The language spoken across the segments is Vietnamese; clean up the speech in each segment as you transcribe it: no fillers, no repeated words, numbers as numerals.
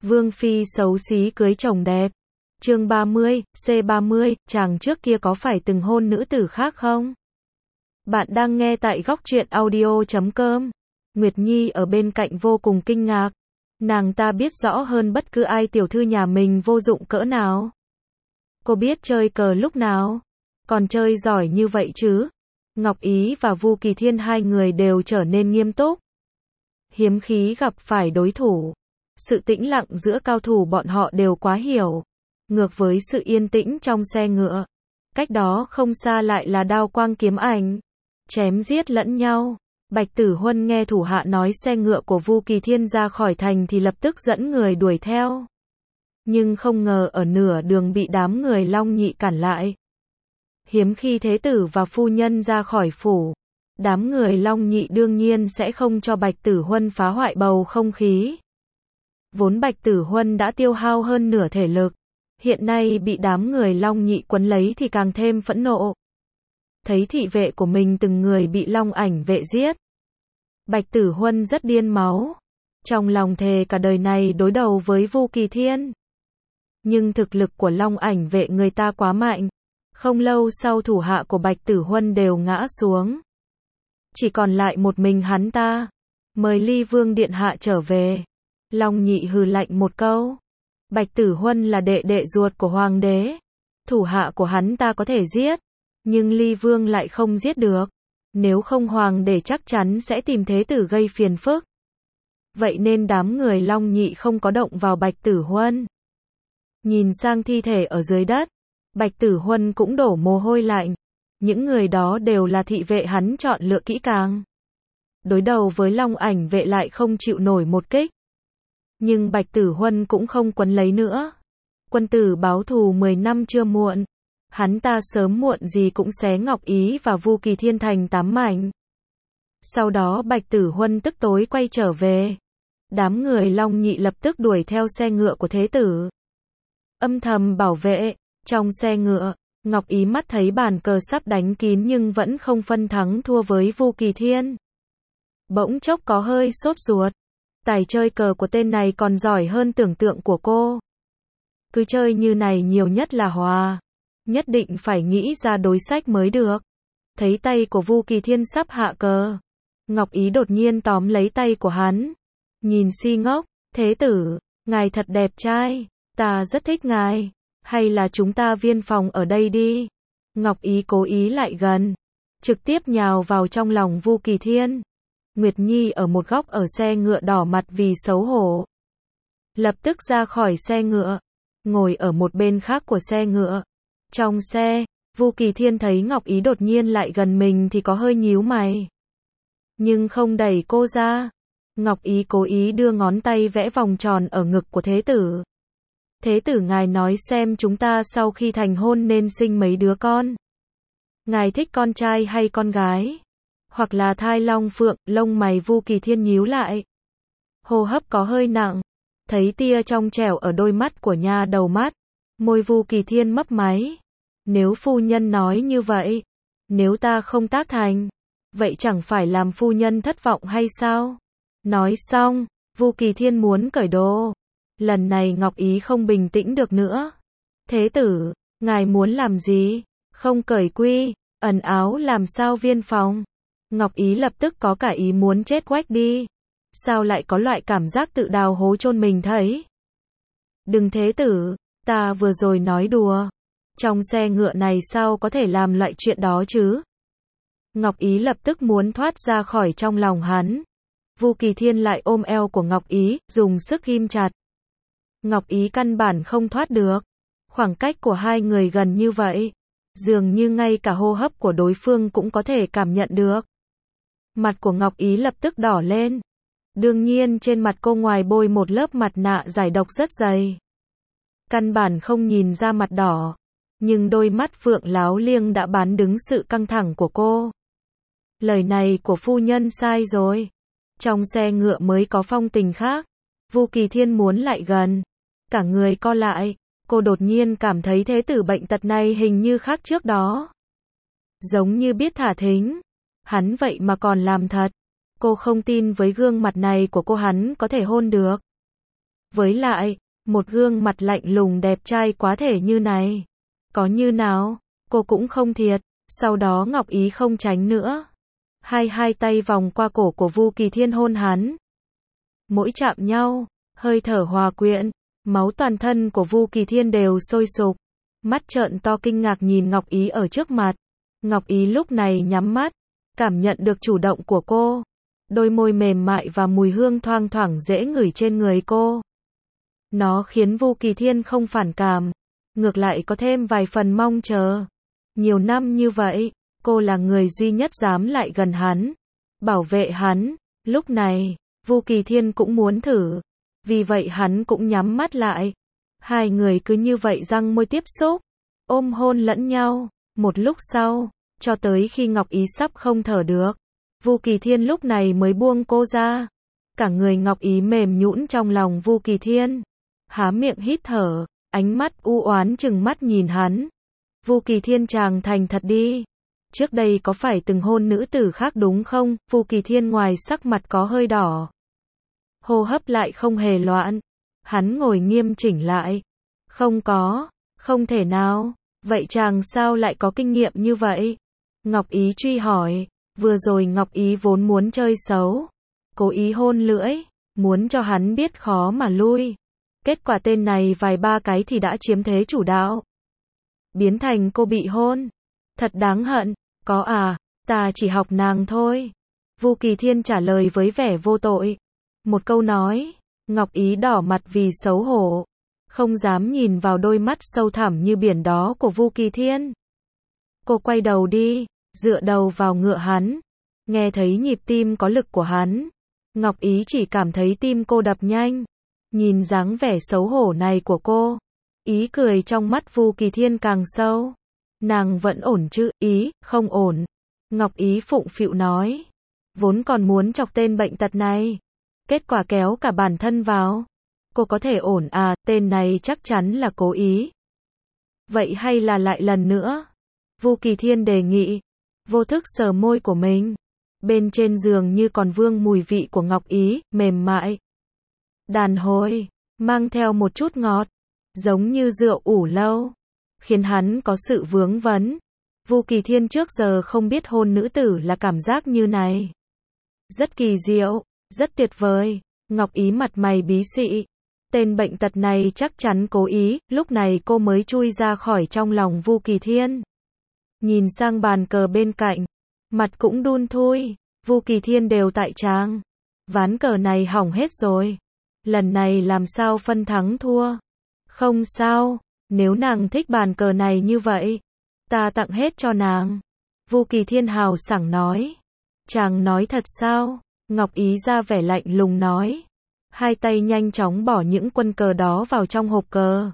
Vương phi xấu xí cưới chồng đẹp. Chương 30, C30, chàng trước kia có phải từng hôn nữ tử khác không? Bạn đang nghe tại góc truyện audio.com. Nguyệt Nhi ở bên cạnh vô cùng kinh ngạc. Nàng ta biết rõ hơn bất cứ ai tiểu thư nhà mình vô dụng cỡ nào. Cô biết chơi cờ lúc nào? Còn chơi giỏi như vậy chứ? Ngọc Ý và Vu Kỳ Thiên hai người đều trở nên nghiêm túc. Hiếm khi gặp phải đối thủ. Sự tĩnh lặng giữa cao thủ bọn họ đều quá hiểu. Ngược với sự yên tĩnh trong xe ngựa. Cách đó không xa lại là đao quang kiếm ảnh. Chém giết lẫn nhau. Bạch Tử Huân nghe thủ hạ nói xe ngựa của Vu Kỳ Thiên ra khỏi thành thì lập tức dẫn người đuổi theo. Nhưng không ngờ ở nửa đường bị đám người Long Nhị cản lại. Hiếm khi thế tử và phu nhân ra khỏi phủ. Đám người Long Nhị đương nhiên sẽ không cho Bạch Tử Huân phá hoại bầu không khí. Vốn Bạch Tử Huân đã tiêu hao hơn nửa thể lực. Hiện nay bị đám người Long Nhị quấn lấy thì càng thêm phẫn nộ. Thấy thị vệ của mình từng người bị Long Ảnh vệ giết. Bạch Tử Huân rất điên máu. Trong lòng thề cả đời này đối đầu với Vu Kỳ Thiên. Nhưng thực lực của Long Ảnh vệ người ta quá mạnh. Không lâu sau thủ hạ của Bạch Tử Huân đều ngã xuống. Chỉ còn lại một mình hắn ta. Mời Ly Vương Điện Hạ trở về. Long Nhị hừ lạnh một câu. Bạch Tử Huân là đệ đệ ruột của Hoàng đế. Thủ hạ của hắn ta có thể giết. Nhưng Ly Vương lại không giết được. Nếu không Hoàng đế chắc chắn sẽ tìm thế tử gây phiền phức. Vậy nên đám người Long Nhị không có động vào Bạch Tử Huân. Nhìn sang thi thể ở dưới đất. Bạch Tử Huân cũng đổ mồ hôi lạnh. Những người đó đều là thị vệ hắn chọn lựa kỹ càng. Đối đầu với Long Ảnh vệ lại không chịu nổi một kích. Nhưng Bạch Tử Huân cũng không quấn lấy nữa. Quân tử báo thù 10 năm chưa muộn. Hắn ta sớm muộn gì cũng xé Ngọc Ý và Vu Kỳ Thiên thành 8 mảnh. Sau đó Bạch Tử Huân tức tối quay trở về. Đám người Long Nhị lập tức đuổi theo xe ngựa của thế tử. Âm thầm bảo vệ. Trong xe ngựa, Ngọc Ý mắt thấy bàn cờ sắp đánh kín nhưng vẫn không phân thắng thua với Vu Kỳ Thiên. Bỗng chốc có hơi sốt ruột. Tài chơi cờ của tên này còn giỏi hơn tưởng tượng của cô. Cứ chơi như này nhiều nhất là hòa. Nhất định phải nghĩ ra đối sách mới được. Thấy tay của Vu Kỳ Thiên sắp hạ cờ. Ngọc Ý đột nhiên tóm lấy tay của hắn. Nhìn si ngốc, thế tử, ngài thật đẹp trai. Ta rất thích ngài. Hay là chúng ta viên phòng ở đây đi. Ngọc Ý cố ý lại gần. Trực tiếp nhào vào trong lòng Vu Kỳ Thiên. Nguyệt Nhi ở một góc ở xe ngựa đỏ mặt vì xấu hổ. Lập tức ra khỏi xe ngựa. Ngồi ở một bên khác của xe ngựa. Trong xe, Vu Kỳ Thiên thấy Ngọc Ý đột nhiên lại gần mình thì có hơi nhíu mày. Nhưng không đẩy cô ra. Ngọc Ý cố ý đưa ngón tay vẽ vòng tròn ở ngực của thế tử. Thế tử ngài nói xem chúng ta sau khi thành hôn nên sinh mấy đứa con. Ngài thích con trai hay con gái? Hoặc là thai long phượng, lông mày Vu Kỳ Thiên nhíu lại. Hô hấp có hơi nặng. Thấy tia trong trẻo ở đôi mắt của nha đầu mắt. Môi Vu Kỳ Thiên mấp máy. Nếu phu nhân nói như vậy. Nếu ta không tác thành. Vậy chẳng phải làm phu nhân thất vọng hay sao? Nói xong, Vu Kỳ Thiên muốn cởi đồ. Lần này Ngọc Ý không bình tĩnh được nữa. Thế tử, ngài muốn làm gì? Không cởi quy, ẩn áo làm sao viên phòng? Ngọc Ý lập tức có cả ý muốn chết quách đi. Sao lại có loại cảm giác tự đào hố chôn mình thấy? Đừng thế tử, ta vừa rồi nói đùa. Trong xe ngựa này sao có thể làm loại chuyện đó chứ? Ngọc Ý lập tức muốn thoát ra khỏi trong lòng hắn. Vu Kỳ Thiên lại ôm eo của Ngọc Ý, dùng sức ghim chặt. Ngọc Ý căn bản không thoát được. Khoảng cách của hai người gần như vậy. Dường như ngay cả hô hấp của đối phương cũng có thể cảm nhận được. Mặt của Ngọc Ý lập tức đỏ lên. Đương nhiên trên mặt cô ngoài bôi một lớp mặt nạ giải độc rất dày. Căn bản không nhìn ra mặt đỏ. Nhưng đôi mắt phượng láo liêng đã bán đứng sự căng thẳng của cô. Lời này của phu nhân sai rồi. Trong xe ngựa mới có phong tình khác. Vu Kỳ Thiên muốn lại gần. Cả người co lại. Cô đột nhiên cảm thấy thế tử bệnh tật này hình như khác trước đó. Giống như biết thả thính. Hắn vậy mà còn làm thật. Cô không tin với gương mặt này của cô hắn có thể hôn được. Với lại, một gương mặt lạnh lùng đẹp trai quá thể như này. Có như nào, cô cũng không thiệt. Sau đó Ngọc Ý không tránh nữa. Hai tay vòng qua cổ của Vu Kỳ Thiên hôn hắn. Mỗi chạm nhau, hơi thở hòa quyện, máu toàn thân của Vu Kỳ Thiên đều sôi sục. Mắt trợn to kinh ngạc nhìn Ngọc Ý ở trước mặt. Ngọc Ý lúc này nhắm mắt, cảm nhận được chủ động của cô. Đôi môi mềm mại và mùi hương thoang thoảng dễ ngửi trên người cô. Nó khiến Vu Kỳ Thiên không phản cảm, ngược lại có thêm vài phần mong chờ. Nhiều năm như vậy, cô là người duy nhất dám lại gần hắn, bảo vệ hắn. Lúc này, Vu Kỳ Thiên cũng muốn thử, vì vậy hắn cũng nhắm mắt lại. Hai người cứ như vậy răng môi tiếp xúc, ôm hôn lẫn nhau. Một lúc sau, cho tới khi Ngọc Ý sắp không thở được, Vu Kỳ Thiên lúc này mới buông cô ra. Cả người Ngọc Ý mềm nhũn trong lòng Vu Kỳ Thiên, há miệng hít thở, ánh mắt u oán chừng mắt nhìn hắn. Vu Kỳ Thiên chàng thành thật đi. Trước đây có phải từng hôn nữ tử khác đúng không? Vu Kỳ Thiên ngoài sắc mặt có hơi đỏ, hô hấp lại không hề loạn. Hắn ngồi nghiêm chỉnh lại. Không có, không thể nào. Vậy chàng sao lại có kinh nghiệm như vậy? Ngọc Ý truy hỏi. Vừa rồi Ngọc Ý vốn muốn chơi xấu, cố ý hôn lưỡi, muốn cho hắn biết khó mà lui. Kết quả tên này vài ba cái thì đã chiếm thế chủ đạo, biến thành cô bị hôn. Thật đáng hận. Có à, ta chỉ học nàng thôi. Vu Kỳ Thiên trả lời với vẻ vô tội. Một câu nói, Ngọc Ý đỏ mặt vì xấu hổ, không dám nhìn vào đôi mắt sâu thẳm như biển đó của Vu Kỳ Thiên. Cô quay đầu đi, dựa đầu vào ngựa hắn, nghe thấy nhịp tim có lực của hắn. Ngọc Ý chỉ cảm thấy tim cô đập nhanh. Nhìn dáng vẻ xấu hổ này của cô, ý cười trong mắt Vu Kỳ Thiên càng sâu. Nàng vẫn ổn chứ? Ý, không ổn. Ngọc Ý phụng phịu nói. Vốn còn muốn chọc tên bệnh tật này, kết quả kéo cả bản thân vào. Cô có thể ổn à? Tên này chắc chắn là cố ý. Vậy hay là lại lần nữa? Vu Kỳ Thiên đề nghị. Vô thức sờ môi của mình. Bên trên giường như còn vương mùi vị của Ngọc Ý, mềm mại, đàn hồi, mang theo một chút ngọt, giống như rượu ủ lâu, khiến hắn có sự vướng vấn. Vu Kỳ Thiên trước giờ không biết hôn nữ tử là cảm giác như này. Rất kỳ diệu, rất tuyệt vời. Ngọc Ý mặt mày bí xị. Tên bệnh tật này chắc chắn cố ý. Lúc này cô mới chui ra khỏi trong lòng Vu Kỳ Thiên. Nhìn sang bàn cờ bên cạnh, mặt cũng đun thui. Vu Kỳ Thiên đều tại trang. Ván cờ này hỏng hết rồi. Lần này làm sao phân thắng thua? Không sao, nếu nàng thích bàn cờ này như vậy, ta tặng hết cho nàng. Vu Kỳ Thiên hào sảng nói. Chàng nói thật sao? Ngọc Ý ra vẻ lạnh lùng nói. Hai tay nhanh chóng bỏ những quân cờ đó vào trong hộp cờ.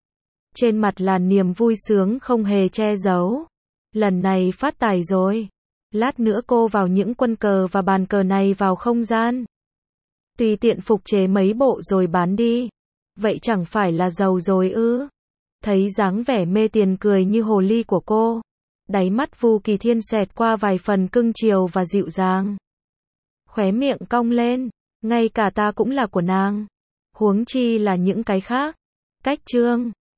Trên mặt là niềm vui sướng không hề che giấu. Lần này phát tài rồi. Lát nữa cô vào những quân cờ và bàn cờ này vào không gian, tùy tiện phục chế mấy bộ rồi bán đi. Vậy chẳng phải là giàu rồi ư? Thấy dáng vẻ mê tiền cười như hồ ly của cô, đáy mắt Vu Kỳ Thiên xẹt qua vài phần cưng chiều và dịu dàng. Khóe miệng cong lên. Ngay cả ta cũng là của nàng, huống chi là những cái khác. Cách chương